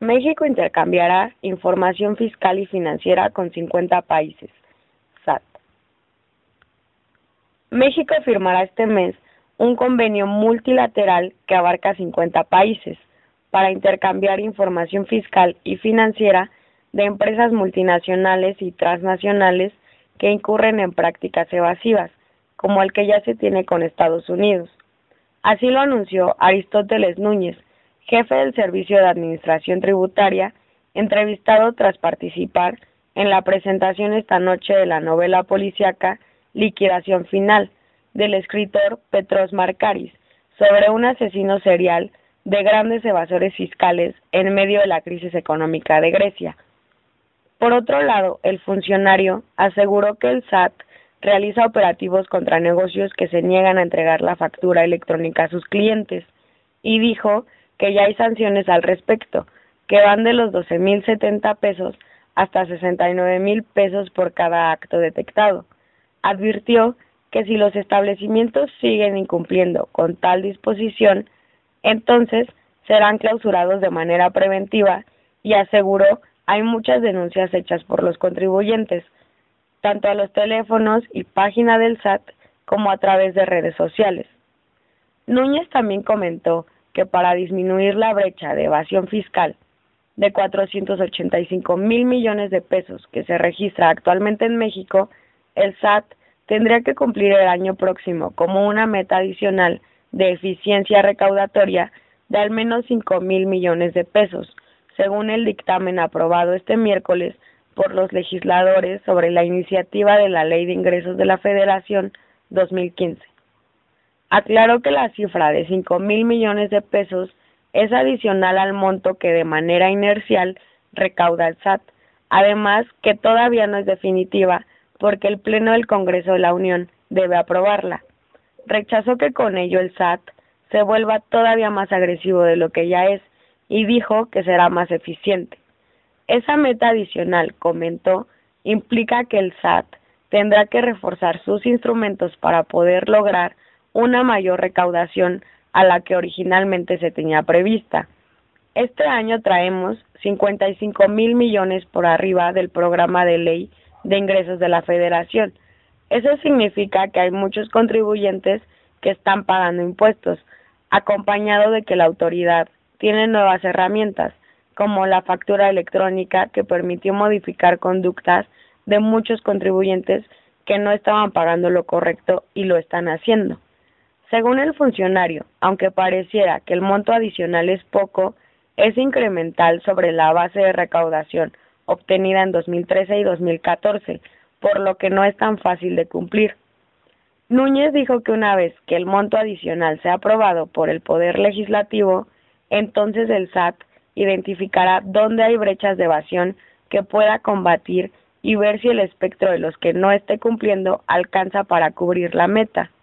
México intercambiará información fiscal y financiera con 50 países. SAT. México firmará este mes un convenio multilateral que abarca 50 países para intercambiar información fiscal y financiera de empresas multinacionales y transnacionales que incurren en prácticas evasivas, como el que ya se tiene con Estados Unidos. Así lo anunció Aristóteles Núñez, jefe del Servicio de Administración Tributaria, entrevistado tras participar en la presentación esta noche de la novela policíaca Liquidación Final, del escritor Petros Markaris, sobre un asesino serial de grandes evasores fiscales en medio de la crisis económica de Grecia. Por otro lado, el funcionario aseguró que el SAT realiza operativos contra negocios que se niegan a entregar la factura electrónica a sus clientes y dijo que ya hay sanciones al respecto, que van de los 12,070 pesos hasta 69,000 pesos por cada acto detectado. Advirtió que si los establecimientos siguen incumpliendo con tal disposición, entonces serán clausurados de manera preventiva y aseguró hay muchas denuncias hechas por los contribuyentes, tanto a los teléfonos y página del SAT como a través de redes sociales. Núñez también comentó que para disminuir la brecha de evasión fiscal de 485,000 millones de pesos que se registra actualmente en México, el SAT tendría que cumplir el año próximo como una meta adicional de eficiencia recaudatoria de al menos 5,000 millones de pesos, según el dictamen aprobado este miércoles por los legisladores sobre la iniciativa de la Ley de Ingresos de la Federación 2015. Aclaró que la cifra de 5,000 millones de pesos es adicional al monto que de manera inercial recauda el SAT, además que todavía no es definitiva porque el Pleno del Congreso de la Unión debe aprobarla. Rechazó que con ello el SAT se vuelva todavía más agresivo de lo que ya es y dijo que será más eficiente. Esa meta adicional, comentó, implica que el SAT tendrá que reforzar sus instrumentos para poder lograr una mayor recaudación a la que originalmente se tenía prevista. Este año traemos 55,000 millones por arriba del programa de ley de ingresos de la Federación. Eso significa que hay muchos contribuyentes que están pagando impuestos, acompañado de que la autoridad tiene nuevas herramientas, como la factura electrónica que permitió modificar conductas de muchos contribuyentes que no estaban pagando lo correcto y lo están haciendo. Según el funcionario, aunque pareciera que el monto adicional es poco, es incremental sobre la base de recaudación obtenida en 2013 y 2014, por lo que no es tan fácil de cumplir. Núñez dijo que una vez que el monto adicional sea aprobado por el Poder Legislativo, entonces el SAT identificará dónde hay brechas de evasión que pueda combatir y ver si el espectro de los que no esté cumpliendo alcanza para cubrir la meta.